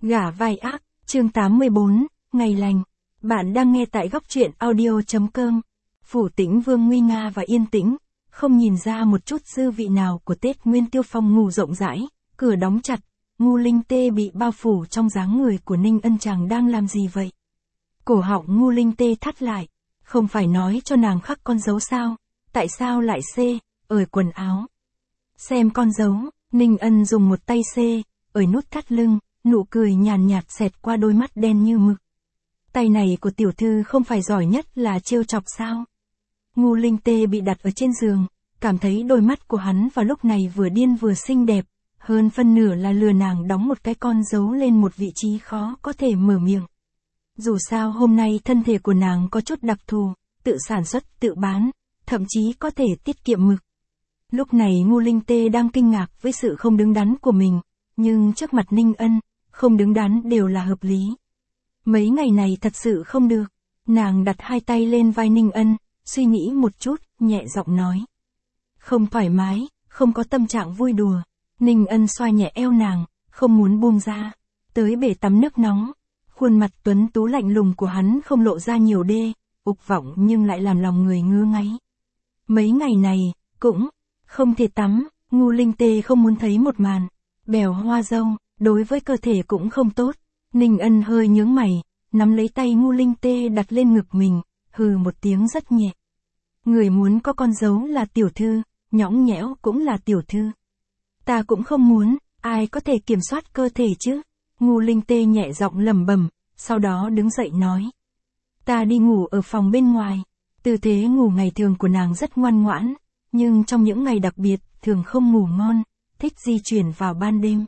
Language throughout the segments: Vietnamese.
Gả vai ác, chương 84, ngày lành. Bạn đang nghe tại góc truyện audio.com. Phủ Tĩnh Vương nguy nga và yên tĩnh, không nhìn ra một chút dư vị nào của Tết Nguyên Tiêu. Phòng ngủ rộng rãi, cửa đóng chặt, Ngu Linh Tê bị bao phủ trong dáng người của Ninh Ân. Chàng đang làm gì vậy? Cổ họng Ngu Linh Tê thắt lại, không phải nói cho nàng khắc con dấu sao? Tại sao lại ở quần áo? Xem con dấu, Ninh Ân dùng một tay ở nút thắt lưng, nụ cười nhàn nhạt xẹt qua đôi mắt đen như mực. Tay này của tiểu thư không phải giỏi nhất là trêu chọc sao? Ngu Linh Tê bị đặt ở trên giường, cảm thấy đôi mắt của hắn vào lúc này vừa điên vừa xinh đẹp, hơn phân nửa là lừa nàng đóng một cái con dấu lên một vị trí khó có thể mở miệng. Dù sao hôm nay thân thể của nàng có chút đặc thù, tự sản xuất, tự bán, thậm chí có thể tiết kiệm mực. Lúc này Ngu Linh Tê đang kinh ngạc với sự không đứng đắn của mình, nhưng trước mặt Ninh Ân, không đứng đắn đều là hợp lý. Mấy ngày này thật sự không được. Nàng đặt hai tay lên vai Ninh Ân, suy nghĩ một chút, nhẹ giọng nói. Không thoải mái, không có tâm trạng vui đùa. Ninh Ân xoa nhẹ eo nàng, không muốn buông ra. Tới bể tắm nước nóng. Khuôn mặt tuấn tú lạnh lùng của hắn không lộ ra nhiều ục vọng nhưng lại làm lòng người ngứa ngáy. Mấy ngày này, cũng không thể tắm. Ngu Linh Tê không muốn thấy một màn bèo hoa dâu, đối với cơ thể cũng không tốt. Ninh Ân hơi nhướng mày, nắm lấy tay Ngu Linh Tê đặt lên ngực mình, hừ một tiếng rất nhẹ. Người muốn có con dấu là tiểu thư, nhõng nhẽo cũng là tiểu thư. Ta cũng không muốn, ai có thể kiểm soát cơ thể chứ? Ngu Linh Tê nhẹ giọng lẩm bẩm, sau đó đứng dậy nói. Ta đi ngủ ở phòng bên ngoài. Tư thế ngủ ngày thường của nàng rất ngoan ngoãn, nhưng trong những ngày đặc biệt, thường không ngủ ngon, thích di chuyển vào ban đêm.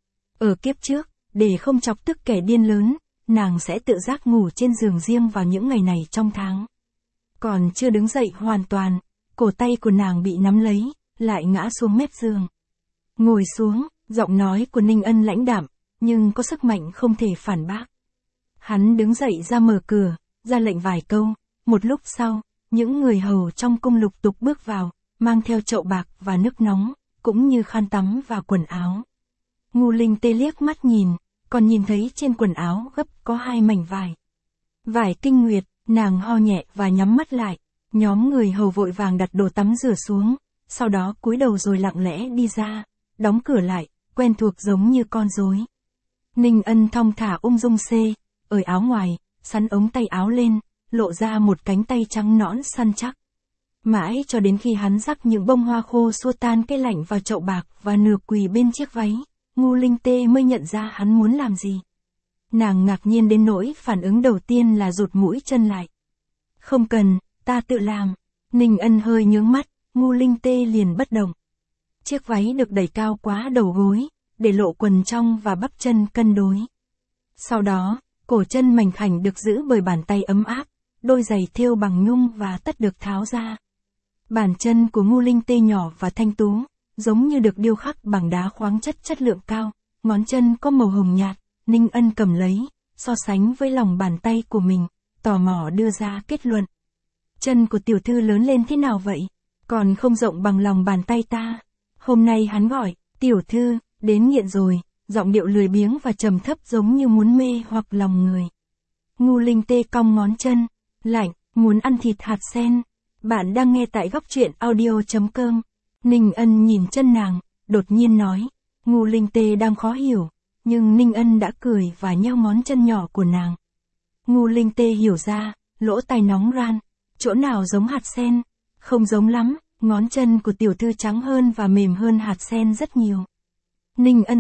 Ở kiếp trước, để không chọc tức kẻ điên lớn, nàng sẽ tự giác ngủ trên giường riêng vào những ngày này trong tháng. Còn chưa đứng dậy hoàn toàn, cổ tay của nàng bị nắm lấy, lại ngã xuống mép giường. Ngồi xuống, giọng nói của Ninh Ân lãnh đạm, nhưng có sức mạnh không thể phản bác. Hắn đứng dậy ra mở cửa, ra lệnh vài câu, một lúc sau, những người hầu trong cung lục tục bước vào, mang theo chậu bạc và nước nóng, cũng như khăn tắm và quần áo. Ngu Linh Tê liếc mắt nhìn, còn nhìn thấy trên quần áo gấp có 2 mảnh vải. Vải kinh nguyệt, nàng ho nhẹ và nhắm mắt lại, nhóm người hầu vội vàng đặt đồ tắm rửa xuống, sau đó cúi đầu rồi lặng lẽ đi ra, đóng cửa lại, quen thuộc giống như con rối. Ninh Ân thong thả ung dung ở áo ngoài, sắn ống tay áo lên, lộ ra một cánh tay trắng nõn săn chắc. Mãi cho đến khi hắn rắc những bông hoa khô xua tan cái lạnh vào chậu bạc và nửa quỳ bên chiếc váy, Ngu Linh Tê mới nhận ra hắn muốn làm gì. Nàng ngạc nhiên đến nỗi phản ứng đầu tiên là rụt mũi chân lại. Không cần, ta tự làm. Ninh Ân hơi nhướng mắt, Ngu Linh Tê liền bất động. Chiếc váy được đẩy cao quá đầu gối, để lộ quần trong và bắp chân cân đối. Sau đó, cổ chân mảnh khảnh được giữ bởi bàn tay ấm áp, đôi giày thêu bằng nhung và tất được tháo ra. Bàn chân của Ngu Linh Tê nhỏ và thanh tú, giống như được điêu khắc bằng đá khoáng chất lượng cao, ngón chân có màu hồng nhạt. Ninh Ân cầm lấy, so sánh với lòng bàn tay của mình, tò mò đưa ra kết luận. Chân của tiểu thư lớn lên thế nào vậy? Còn không rộng bằng lòng bàn tay ta. Hôm nay hắn gọi, tiểu thư, đến nghiện rồi, giọng điệu lười biếng và trầm thấp giống như muốn mê hoặc lòng người. Ngu Linh Tê cong ngón chân, lạnh, muốn ăn thịt hạt sen. Bạn đang nghe tại góc truyện audio.com. Ninh Ân nhìn chân nàng, đột nhiên nói. Ngu Linh Tê đang khó hiểu, nhưng Ninh Ân đã cười và nheo ngón chân nhỏ của nàng. Ngu Linh Tê hiểu ra, lỗ tai nóng ran. Chỗ nào giống hạt sen? Không giống lắm, ngón chân của tiểu thư trắng hơn và mềm hơn hạt sen rất nhiều. Ninh Ân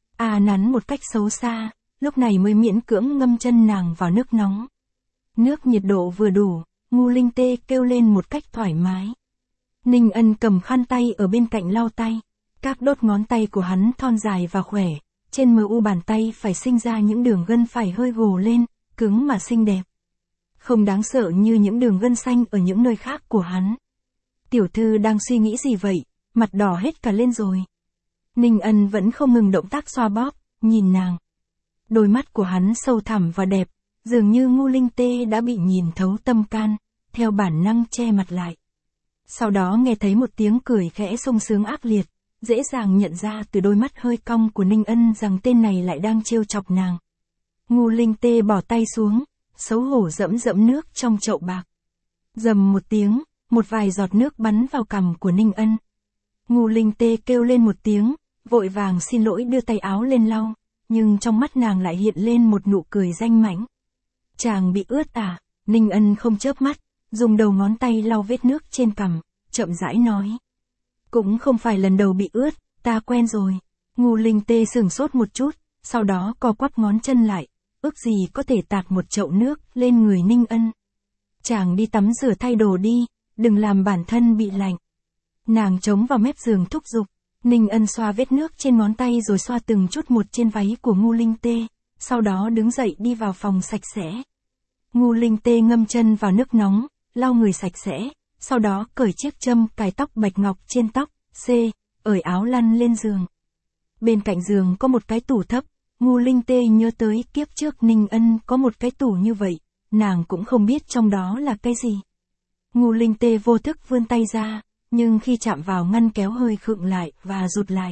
nắn một cách xấu xa, lúc này mới miễn cưỡng ngâm chân nàng vào nước nóng. Nước nhiệt độ vừa đủ, Ngu Linh Tê kêu lên một cách thoải mái. Ninh Ân cầm khăn tay ở bên cạnh lau tay. Các đốt ngón tay của hắn thon dài và khỏe, trên mu bàn tay phải sinh ra những đường gân phải hơi gồ lên, cứng mà xinh đẹp. Không đáng sợ như những đường gân xanh ở những nơi khác của hắn. Tiểu thư đang suy nghĩ gì vậy, mặt đỏ hết cả lên rồi. Ninh Ân vẫn không ngừng động tác xoa bóp, nhìn nàng. Đôi mắt của hắn sâu thẳm và đẹp, dường như Ngu Linh Tê đã bị nhìn thấu tâm can, theo bản năng che mặt lại. Sau đó nghe thấy một tiếng cười khẽ sung sướng ác liệt, dễ dàng nhận ra từ đôi mắt hơi cong của Ninh Ân rằng tên này lại đang trêu chọc nàng, Ngu Linh Tê bỏ tay xuống, xấu hổ dẫm dẫm nước trong chậu bạc. Rầm một tiếng, một vài giọt nước bắn vào cằm của Ninh Ân. Ngu Linh Tê kêu lên một tiếng, vội vàng xin lỗi đưa tay áo lên lau, nhưng trong mắt nàng lại hiện lên một nụ cười danh mãnh. Chàng bị ướt à? Ninh Ân không chớp mắt, dùng đầu ngón tay lau vết nước trên cằm, chậm rãi nói. Cũng không phải lần đầu bị ướt, ta quen rồi. Ngu Linh Tê sửng sốt một chút, sau đó co quắp ngón chân lại, ước gì có thể tạt một chậu nước lên người Ninh Ân. Chàng đi tắm rửa thay đồ đi, đừng làm bản thân bị lạnh. Nàng chống vào mép giường thúc giục. Ninh Ân xoa vết nước trên ngón tay rồi xoa từng chút một trên váy của Ngu Linh Tê, sau đó đứng dậy đi vào phòng sạch sẽ. Ngu Linh Tê ngâm chân vào nước nóng, lau người sạch sẽ, sau đó cởi chiếc châm cài tóc bạch ngọc trên tóc, ởi áo lăn lên giường. Bên cạnh giường có một cái tủ thấp, Ngu Linh Tê nhớ tới kiếp trước Ninh Ân có một cái tủ như vậy, nàng cũng không biết trong đó là cái gì. Ngu Linh Tê vô thức vươn tay ra, nhưng khi chạm vào ngăn kéo hơi khựng lại và rụt lại.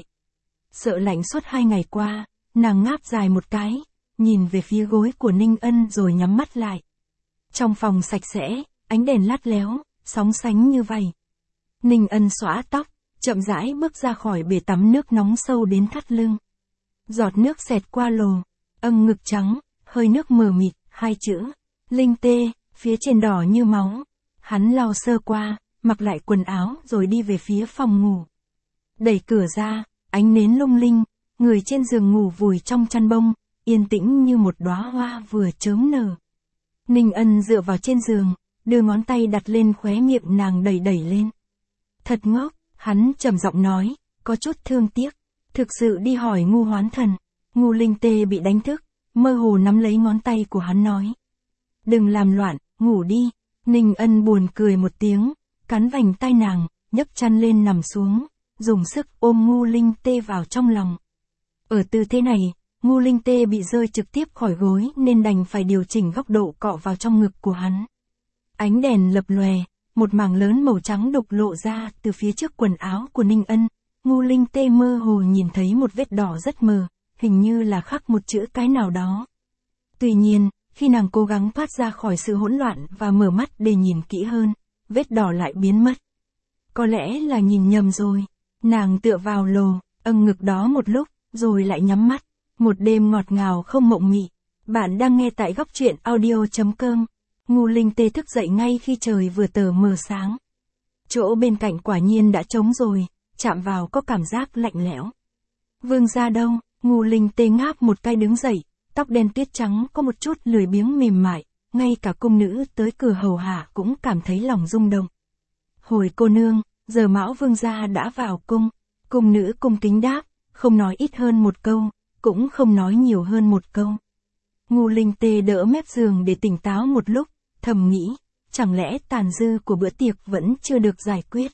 Sợ lạnh suốt 2 ngày qua, nàng ngáp dài một cái, nhìn về phía gối của Ninh Ân rồi nhắm mắt lại. Trong phòng sạch sẽ, ánh đèn lát léo, sóng sánh như vậy. Ninh Ân xõa tóc, chậm rãi bước ra khỏi bể tắm nước nóng sâu đến thắt lưng. Giọt nước xẹt qua lồ, ngực trắng, hơi nước mờ mịt, 2 chữ, Linh Tê, phía trên đỏ như máu. Hắn lau sơ qua, mặc lại quần áo rồi đi về phía phòng ngủ. Đẩy cửa ra, ánh nến lung linh, người trên giường ngủ vùi trong chăn bông, yên tĩnh như một đóa hoa vừa chớm nở. Ninh Ân dựa vào trên giường, đưa ngón tay đặt lên khóe miệng nàng đẩy lên. Thật ngốc, hắn trầm giọng nói, có chút thương tiếc. Thực sự đi hỏi Ngu Hoán Thần. Ngu Linh Tê bị đánh thức, mơ hồ nắm lấy ngón tay của hắn nói. Đừng làm loạn, ngủ đi. Ninh Ân buồn cười một tiếng, cắn vành tai nàng, nhấc chăn lên nằm xuống, dùng sức ôm Ngu Linh Tê vào trong lòng. Ở tư thế này, Ngu Linh Tê bị rơi trực tiếp khỏi gối nên đành phải điều chỉnh góc độ cọ vào trong ngực của hắn. Ánh đèn lập lòe, một mảng lớn màu trắng đục lộ ra từ phía trước quần áo của Ninh Ân. Ngu Linh Tê mơ hồ nhìn thấy một vết đỏ rất mờ, hình như là khắc một chữ cái nào đó. Tuy nhiên, khi nàng cố gắng thoát ra khỏi sự hỗn loạn và mở mắt để nhìn kỹ hơn, vết đỏ lại biến mất. Có lẽ là nhìn nhầm rồi. Nàng tựa vào lồ, ngực đó một lúc, rồi lại nhắm mắt. Một đêm ngọt ngào không mộng mị. Bạn đang nghe tại góc truyện audio.com. Ngu Linh Tê thức dậy ngay khi trời vừa tờ mờ sáng. Chỗ bên cạnh quả nhiên đã trống rồi, chạm vào có cảm giác lạnh lẽo. Vương gia đâu? Ngu Linh Tê ngáp một cái đứng dậy, tóc đen tuyết trắng có một chút lười biếng mềm mại, ngay cả cung nữ tới cửa hầu hạ cũng cảm thấy lòng rung động. Hồi cô nương, giờ Mão Vương gia đã vào cung. Cung nữ cung kính đáp, không nói ít hơn một câu, cũng không nói nhiều hơn một câu. Ngu Linh Tê đỡ mép giường để tỉnh táo một lúc, thầm nghĩ, chẳng lẽ tàn dư của bữa tiệc vẫn chưa được giải quyết.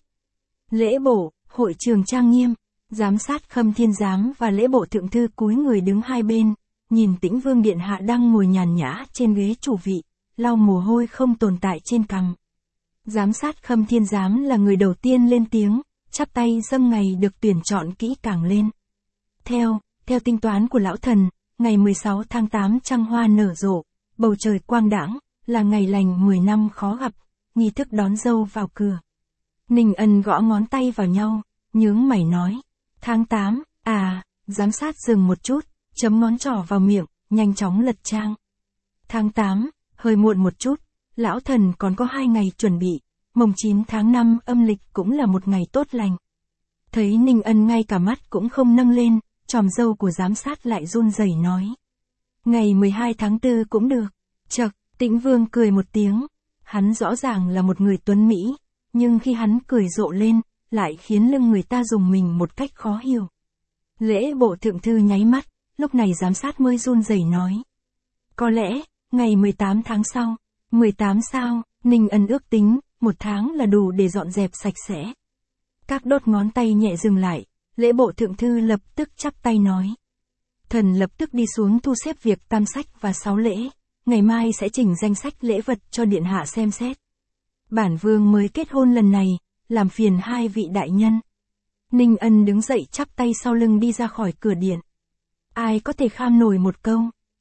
Lễ bộ, hội trường trang nghiêm, giám sát Khâm Thiên Giám và lễ bộ thượng thư cúi người đứng hai bên, nhìn Tĩnh Vương điện hạ đang ngồi nhàn nhã trên ghế chủ vị, lau mồ hôi không tồn tại trên cằm. Giám sát Khâm Thiên Giám là người đầu tiên lên tiếng, chắp tay dâng ngày được tuyển chọn kỹ càng lên. Theo tính toán của lão thần, ngày 16 tháng 8 trăng hoa nở rộ, bầu trời quang đãng, là ngày lành 10 năm khó gặp, nghi thức đón dâu vào cửa. Ninh Ân gõ ngón tay vào nhau, nhướng mày nói, tháng 8, giám sát dừng một chút, chấm ngón trỏ vào miệng, nhanh chóng lật trang. Tháng 8, hơi muộn một chút, lão thần còn có 2 ngày chuẩn bị, mồng 9 tháng 5 âm lịch cũng là một ngày tốt lành. Thấy Ninh Ân ngay cả mắt cũng không nâng lên, tròm dâu của giám sát lại run rẩy nói. Ngày 12 tháng 4 cũng được. Chậc, Tĩnh Vương cười một tiếng. Hắn rõ ràng là một người tuấn Mỹ, nhưng khi hắn cười rộ lên, lại khiến lưng người ta rùng mình một cách khó hiểu. Lễ bộ thượng thư nháy mắt, lúc này giám sát mới run rẩy nói. Có lẽ, ngày 18 tháng sau. 18 sao, Ninh Ân ước tính, 1 tháng là đủ để dọn dẹp sạch sẽ. Các đốt ngón tay nhẹ dừng lại, lễ bộ thượng thư lập tức chắp tay nói. Thần lập tức đi xuống thu xếp việc tam sách và 6 lễ, ngày mai sẽ chỉnh danh sách lễ vật cho điện hạ xem xét. Bản vương mới kết hôn lần này, làm phiền 2 vị đại nhân. Ninh Ân đứng dậy chắp tay sau lưng đi ra khỏi cửa điện. Ai có thể kham nổi một câu,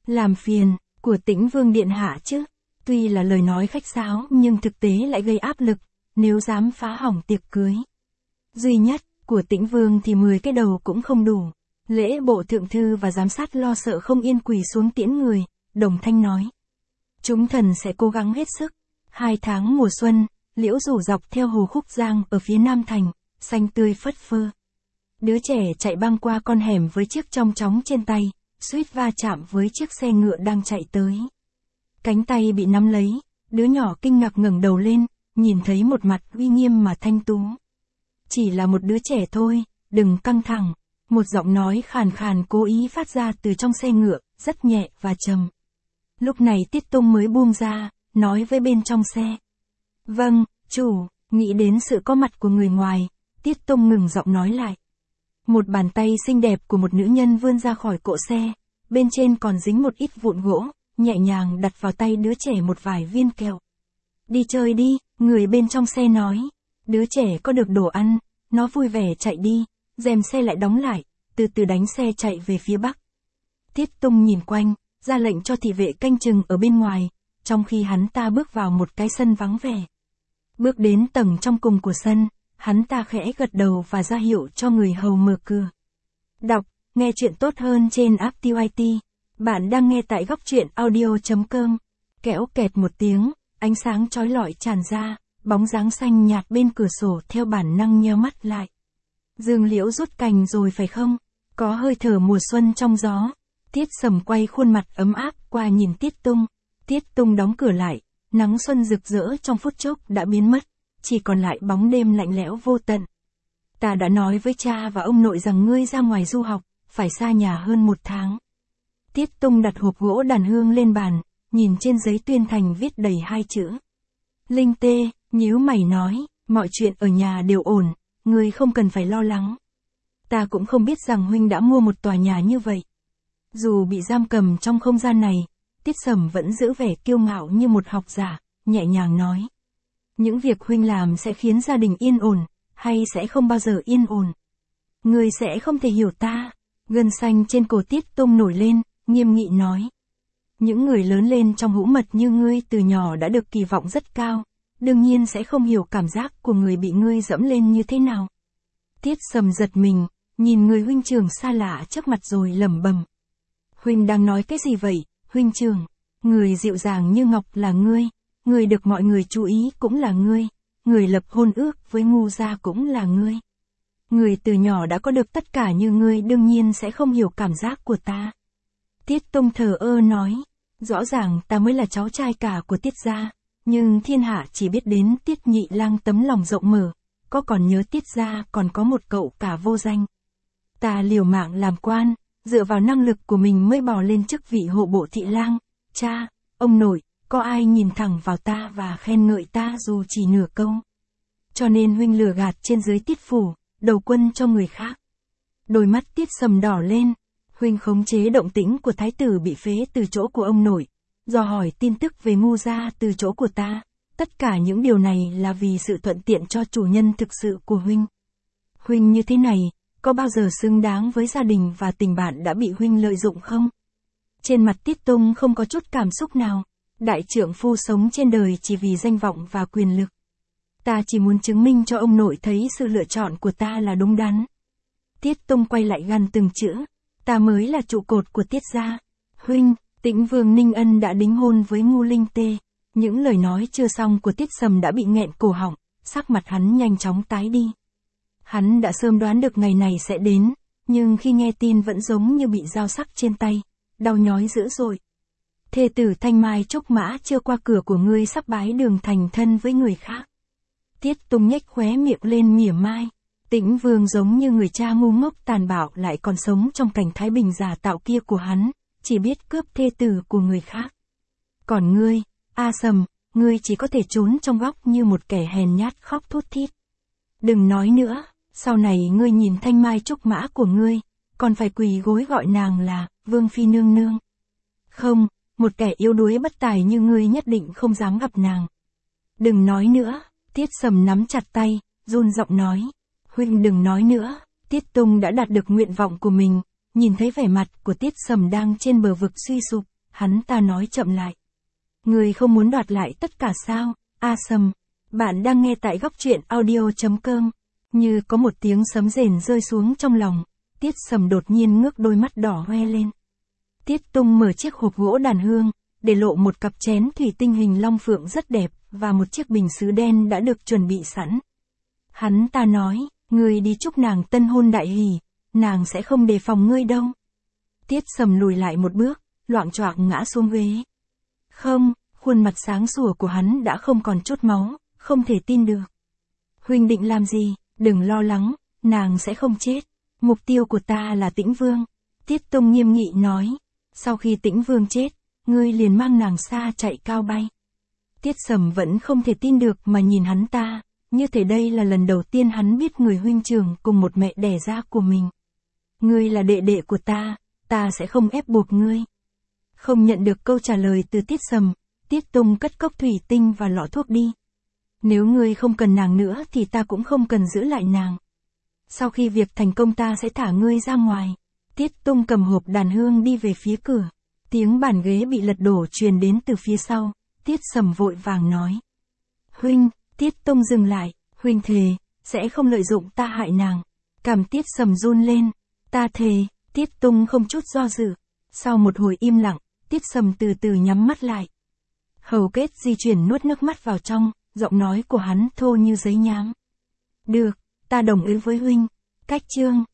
Làm phiền, của Tĩnh Vương điện hạ chứ. Tuy là lời nói khách sáo nhưng thực tế lại gây áp lực, nếu dám phá hỏng tiệc cưới. Duy nhất, của Tĩnh Vương thì 10 cái đầu cũng không đủ. Lễ bộ thượng thư và giám sát lo sợ không yên quỳ xuống tiễn người, đồng thanh nói. Chúng thần sẽ cố gắng hết sức. 2 tháng mùa xuân, liễu rủ dọc theo hồ Khúc Giang ở phía Nam Thành, xanh tươi phất phơ. Đứa trẻ chạy băng qua con hẻm với chiếc chong chóng trên tay, suýt va chạm với chiếc xe ngựa đang chạy tới. Cánh tay bị nắm lấy, đứa nhỏ kinh ngạc ngẩng đầu lên, nhìn thấy một mặt uy nghiêm mà thanh tú. Chỉ là một đứa trẻ thôi, đừng căng thẳng. Một giọng nói khàn khàn cố ý phát ra từ trong xe ngựa, rất nhẹ và trầm. Lúc này Tiết Tung mới buông ra, nói với bên trong xe. Vâng, chủ, nghĩ đến sự có mặt của người ngoài, Tiết Tung ngừng giọng nói lại. Một bàn tay xinh đẹp của một nữ nhân vươn ra khỏi cỗ xe, bên trên còn dính một ít vụn gỗ, nhẹ nhàng đặt vào tay đứa trẻ một vài viên kẹo. Đi chơi đi, người bên trong xe nói. Đứa trẻ có được đồ ăn, nó vui vẻ chạy đi, rèm xe lại đóng lại, từ từ đánh xe chạy về phía bắc. Tiết Tung nhìn quanh, ra lệnh cho thị vệ canh chừng ở bên ngoài, trong khi hắn ta bước vào một cái sân vắng vẻ. Bước đến tầng trong cùng của sân, hắn ta khẽ gật đầu và ra hiệu cho người hầu mở cửa. Đọc, nghe chuyện tốt hơn trên app TYT. Bạn đang nghe tại góc truyện audio.com. Kẽo kẹt một tiếng, ánh sáng chói lọi tràn ra, bóng dáng xanh nhạt bên cửa sổ theo bản năng nheo mắt lại. Dương liễu rút cành rồi phải không? Có hơi thở mùa xuân trong gió. Tiết Sầm quay khuôn mặt ấm áp qua nhìn Tiết Tung. Tiết Tung đóng cửa lại, nắng xuân rực rỡ trong phút chốc đã biến mất, chỉ còn lại bóng đêm lạnh lẽo vô tận. Ta đã nói với cha và ông nội rằng ngươi ra ngoài du học, phải xa nhà hơn 1 tháng. Tiết Tung đặt hộp gỗ đàn hương lên bàn, nhìn trên giấy tuyên thành viết đầy 2 chữ. Linh Tê, nhíu mày nói, mọi chuyện ở nhà đều ổn, ngươi không cần phải lo lắng. Ta cũng không biết rằng huynh đã mua một tòa nhà như vậy. Dù bị giam cầm trong không gian này, Tiết Sầm vẫn giữ vẻ kiêu ngạo như một học giả, nhẹ nhàng nói. Những việc huynh làm sẽ khiến gia đình yên ổn, hay sẽ không bao giờ yên ổn. Ngươi sẽ không thể hiểu ta. Gân xanh trên cổ Tiết Tung nổi lên, nghiêm nghị nói. Những người lớn lên trong hũ mật như ngươi từ nhỏ đã được kỳ vọng rất cao, đương nhiên sẽ không hiểu cảm giác của người bị ngươi dẫm lên như thế nào. Tiết Sầm giật mình, nhìn người huynh trưởng xa lạ trước mặt rồi lẩm bẩm. Huynh đang nói cái gì vậy, huynh trưởng? Người dịu dàng như ngọc là ngươi, người được mọi người chú ý cũng là ngươi, người lập hôn ước với Ngu gia cũng là ngươi. Người từ nhỏ đã có được tất cả như ngươi đương nhiên sẽ không hiểu cảm giác của ta. Tiết Tung thờ ơ nói, rõ ràng ta mới là cháu trai cả của Tiết gia, nhưng thiên hạ chỉ biết đến Tiết Nhị Lang tấm lòng rộng mở, có còn nhớ Tiết gia còn có một cậu cả vô danh. Ta liều mạng làm quan, dựa vào năng lực của mình mới bò lên chức vị hộ bộ thị lang. Cha, ông nội, có ai nhìn thẳng vào ta và khen ngợi ta dù chỉ nửa câu. Cho nên huynh lừa gạt trên dưới Tiết phủ, đầu quân cho người khác. Đôi mắt Tiết Sầm đỏ lên. Huynh khống chế động tĩnh của thái tử bị phế từ chỗ của ông nội, dò hỏi tin tức về Ngu gia từ chỗ của ta. Tất cả những điều này là vì sự thuận tiện cho chủ nhân thực sự của huynh. Huynh như thế này, có bao giờ xứng đáng với gia đình và tình bạn đã bị huynh lợi dụng không? Trên mặt Tiết Tung không có chút cảm xúc nào. Đại trượng phu sống trên đời chỉ vì danh vọng và quyền lực. Ta chỉ muốn chứng minh cho ông nội thấy sự lựa chọn của ta là đúng đắn. Tiết Tung quay lại gằn từng chữ. Ta mới là trụ cột của Tiết gia. Huynh, Tĩnh Vương Ninh Ân đã đính hôn với Ngu Linh Tê. Những lời nói chưa xong của Tiết Sầm đã bị nghẹn cổ họng, sắc mặt hắn nhanh chóng tái đi. Hắn đã sớm đoán được ngày này sẽ đến, nhưng khi nghe tin vẫn giống như bị dao sắc trên tay, đau nhói dữ dội. Thê tử Thanh Mai Trúc Mã chưa qua cửa của ngươi sắp bái đường thành thân với người khác. Tiết Tung nhếch khóe miệng lên mỉa mai. Tĩnh Vương giống như người cha ngu ngốc tàn bạo lại còn sống trong cảnh thái bình giả tạo kia của hắn, chỉ biết cướp thê tử của người khác. Còn ngươi, A Sầm, ngươi chỉ có thể trốn trong góc như một kẻ hèn nhát khóc thút thít. Đừng nói nữa, sau này ngươi nhìn Thanh Mai Trúc Mã của ngươi, còn phải quỳ gối gọi nàng là Vương Phi nương nương. Không, một kẻ yếu đuối bất tài như ngươi nhất định không dám gặp nàng. Đừng nói nữa, Tiết Sầm nắm chặt tay, run giọng nói. Huynh đừng nói nữa. Tiết Tung đã đạt được nguyện vọng của mình, nhìn thấy vẻ mặt của Tiết Sầm đang trên bờ vực suy sụp, hắn ta nói chậm lại. Ngươi không muốn đoạt lại tất cả sao, A Sầm. Bạn đang nghe tại góc truyện audio.com. Như có một tiếng sấm rền rơi xuống trong lòng, Tiết Sầm đột nhiên ngước đôi mắt đỏ hoe lên. Tiết Tung mở chiếc hộp gỗ đàn hương, để lộ một cặp chén thủy tinh hình long phượng rất đẹp, và một chiếc bình sứ đen đã được chuẩn bị sẵn. Hắn ta nói, ngươi đi chúc nàng tân hôn đại hỷ, nàng sẽ không đề phòng ngươi đâu. Tiết Sầm lùi lại một bước, loạng choạng ngã xuống ghế. Không, khuôn mặt sáng sủa của hắn đã không còn chút máu, không thể tin được. Huynh định làm gì, đừng lo lắng, nàng sẽ không chết. Mục tiêu của ta là Tĩnh Vương. Tiết Tung nghiêm nghị nói, sau khi Tĩnh Vương chết, ngươi liền mang nàng xa chạy cao bay. Tiết Sầm vẫn không thể tin được mà nhìn hắn ta, như thể đây là lần đầu tiên hắn biết người huynh trưởng cùng một mẹ đẻ ra của mình. Ngươi là đệ đệ của ta sẽ không ép buộc ngươi. Không nhận được câu trả lời từ Tiết Sầm, Tiết Tung cất cốc thủy tinh và lọ thuốc đi. Nếu ngươi không cần nàng nữa thì ta cũng không cần giữ lại nàng. Sau khi việc thành công ta sẽ thả ngươi ra ngoài. Tiết Tung cầm hộp đàn hương đi về phía cửa. Tiếng bàn ghế bị lật đổ truyền đến từ phía sau. Tiết Sầm vội vàng nói. Huynh, Tiết Tung dừng lại. Huynh thề, sẽ không lợi dụng ta hại nàng. Cằm Tiết Sầm run lên. Ta thề. Tiết Tung không chút do dự. Sau một hồi im lặng, Tiết Sầm từ từ nhắm mắt lại. Hầu Kết di chuyển nuốt nước mắt vào trong, giọng nói của hắn thô như giấy nhám. Được, ta đồng ý với huynh. Cách chương.